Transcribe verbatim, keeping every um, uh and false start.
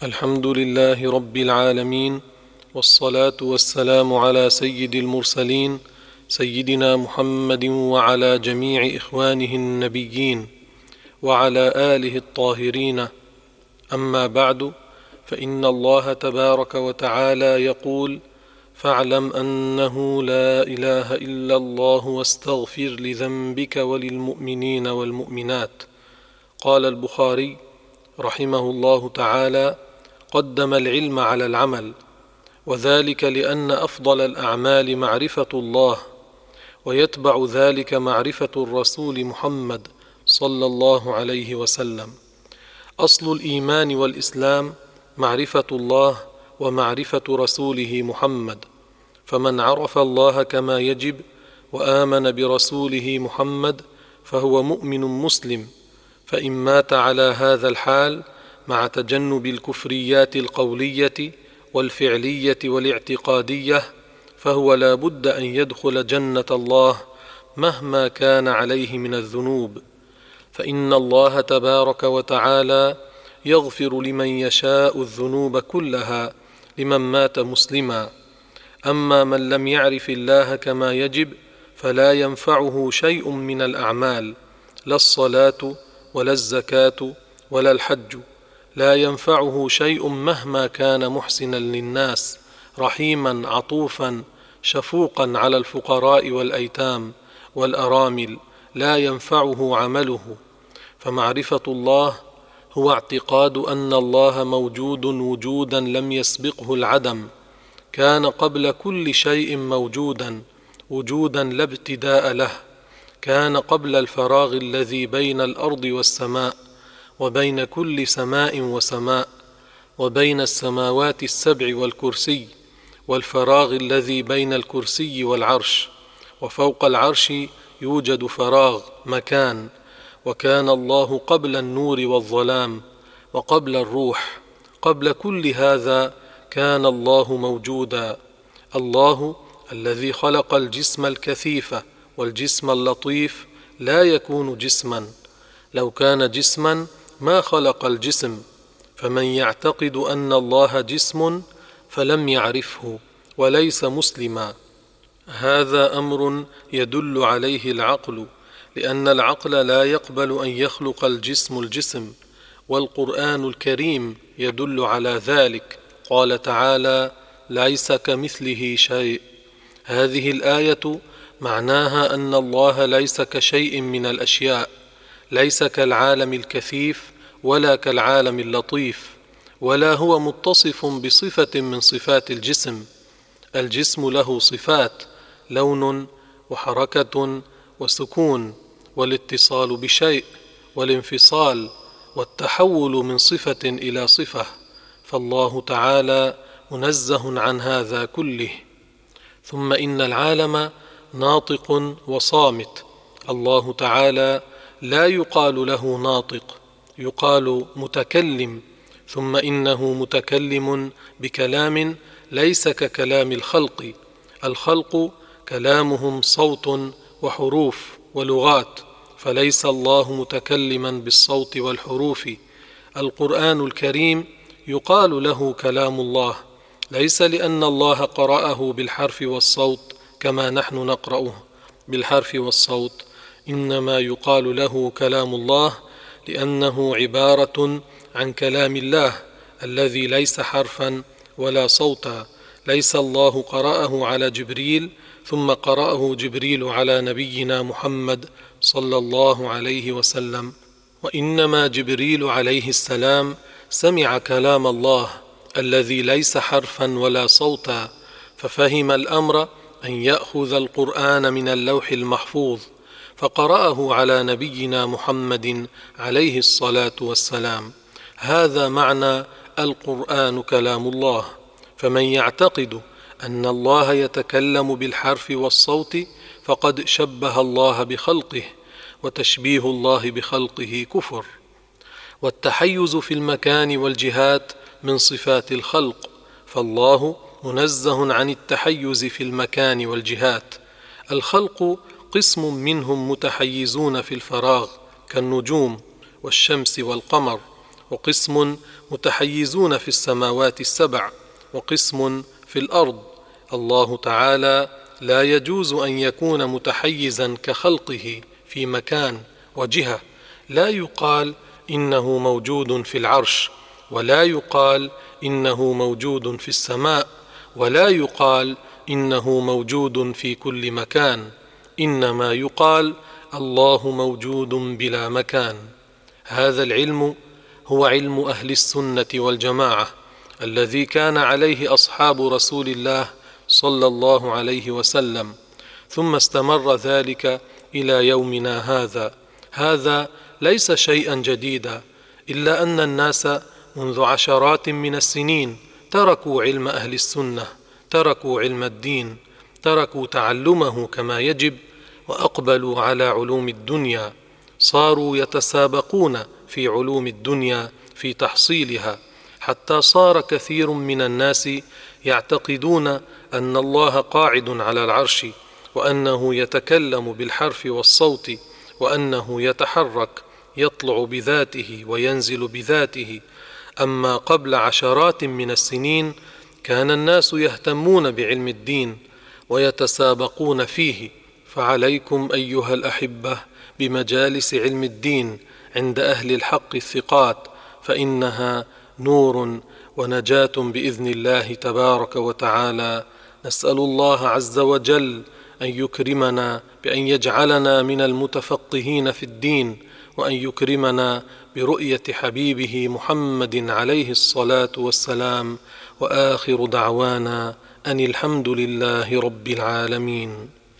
الحمد لله رب العالمين، والصلاة والسلام على سيد المرسلين سيدنا محمد وعلى جميع إخوانه النبيين وعلى آله الطاهرين. أما بعد، فإن الله تبارك وتعالى يقول: فاعلم أنه لا إله إلا الله واستغفر لذنبك وللمؤمنين والمؤمنات. قال البخاري رحمه الله تعالى: قدم العلم على العمل، وذلك لأن أفضل الأعمال معرفة الله، ويتبع ذلك معرفة الرسول محمد صلى الله عليه وسلم. أصل الإيمان والإسلام معرفة الله ومعرفة رسوله محمد، فمن عرف الله كما يجب وآمن برسوله محمد فهو مؤمن مسلم، فإن مات على هذا الحال مع تجنب الكفريات القولية والفعلية والاعتقادية فهو لا بد أن يدخل جنة الله مهما كان عليه من الذنوب، فإن الله تبارك وتعالى يغفر لمن يشاء الذنوب كلها لمن مات مسلما. أما من لم يعرف الله كما يجب فلا ينفعه شيء من الأعمال، لا الصلاة ولا الزكاة ولا الحج، لا ينفعه شيء مهما كان محسنا للناس، رحيما عطوفا شفوقا على الفقراء والأيتام والأرامل، لا ينفعه عمله. فمعرفة الله هو اعتقاد أن الله موجود وجودا لم يسبقه العدم، كان قبل كل شيء موجودا وجودا لا ابتداء له، كان قبل الفراغ الذي بين الأرض والسماء، وبين كل سماء وسماء، وبين السماوات السبع والكرسي، والفراغ الذي بين الكرسي والعرش، وفوق العرش يوجد فراغ مكان. وكان الله قبل النور والظلام، وقبل الروح، قبل كل هذا كان الله موجودا. الله الذي خلق الجسم الكثيف والجسم اللطيف لا يكون جسما، لو كان جسما ما خلق الجسم، فمن يعتقد أن الله جسم فلم يعرفه وليس مسلما. هذا أمر يدل عليه العقل، لأن العقل لا يقبل أن يخلق الجسم الجسم، والقرآن الكريم يدل على ذلك. قال تعالى: ليس كمثله شيء. هذه الآية معناها أن الله ليس كشيء من الأشياء، ليس كالعالم الكثيف ولا كالعالم اللطيف، ولا هو متصف بصفة من صفات الجسم. الجسم له صفات: لون وحركة وسكون، والاتصال بشيء، والانفصال، والتحول من صفة إلى صفة، فالله تعالى منزه عن هذا كله. ثم إن العالم ناطق وصامت، الله تعالى لا يقال له ناطق، يقال متكلم. ثم إنه متكلم بكلام ليس ككلام الخلق، الخلق كلامهم صوت وحروف ولغات، فليس الله متكلما بالصوت والحروف. القرآن الكريم يقال له كلام الله، ليس لأن الله قرأه بالحرف والصوت كما نحن نقرأه بالحرف والصوت، إنما يقال له كلام الله لأنه عبارة عن كلام الله الذي ليس حرفا ولا صوتا. ليس الله قرأه على جبريل ثم قرأه جبريل على نبينا محمد صلى الله عليه وسلم، وإنما جبريل عليه السلام سمع كلام الله الذي ليس حرفا ولا صوتا، ففهم الأمر أن يأخذ القرآن من اللوح المحفوظ فقرأه على نبينا محمد عليه الصلاة والسلام. هذا معنى القرآن كلام الله. فمن يعتقد أن الله يتكلم بالحرف والصوت فقد شبه الله بخلقه، وتشبيه الله بخلقه كفر. والتحيز في المكان والجهات من صفات الخلق، فالله منزه عن التحيز في المكان والجهات. الخلق قسم منهم متحيزون في الفراغ كالنجوم والشمس والقمر، وقسم متحيزون في السماوات السبع، وقسم في الأرض. الله تعالى لا يجوز أن يكون متحيزا كخلقه في مكان وجهة. لا يقال إنه موجود في العرش، ولا يقال إنه موجود في السماء، ولا يقال إنه موجود في كل مكان. إنما يقال الله موجود بلا مكان. هذا العلم هو علم أهل السنة والجماعة الذي كان عليه أصحاب رسول الله صلى الله عليه وسلم، ثم استمر ذلك إلى يومنا هذا. هذا ليس شيئا جديدا، إلا أن الناس منذ عشرات من السنين تركوا علم أهل السنة، تركوا علم الدين، تركوا تعلمه كما يجب، وأقبلوا على علوم الدنيا. صاروا يتسابقون في علوم الدنيا في تحصيلها، حتى صار كثير من الناس يعتقدون أن الله قاعد على العرش، وأنه يتكلم بالحرف والصوت، وأنه يتحرك، يطلع بذاته وينزل بذاته. أما قبل عشرات من السنين كان الناس يهتمون بعلم الدين ويتسابقون فيه. فعليكم أيها الأحبة بمجالس علم الدين عند أهل الحق الثقات، فإنها نور ونجاة بإذن الله تبارك وتعالى. نسأل الله عز وجل أن يكرمنا بأن يجعلنا من المتفقهين في الدين، وأن يكرمنا برؤية حبيبه محمد عليه الصلاة والسلام. وآخر دعوانا أن الحمد لله رب العالمين.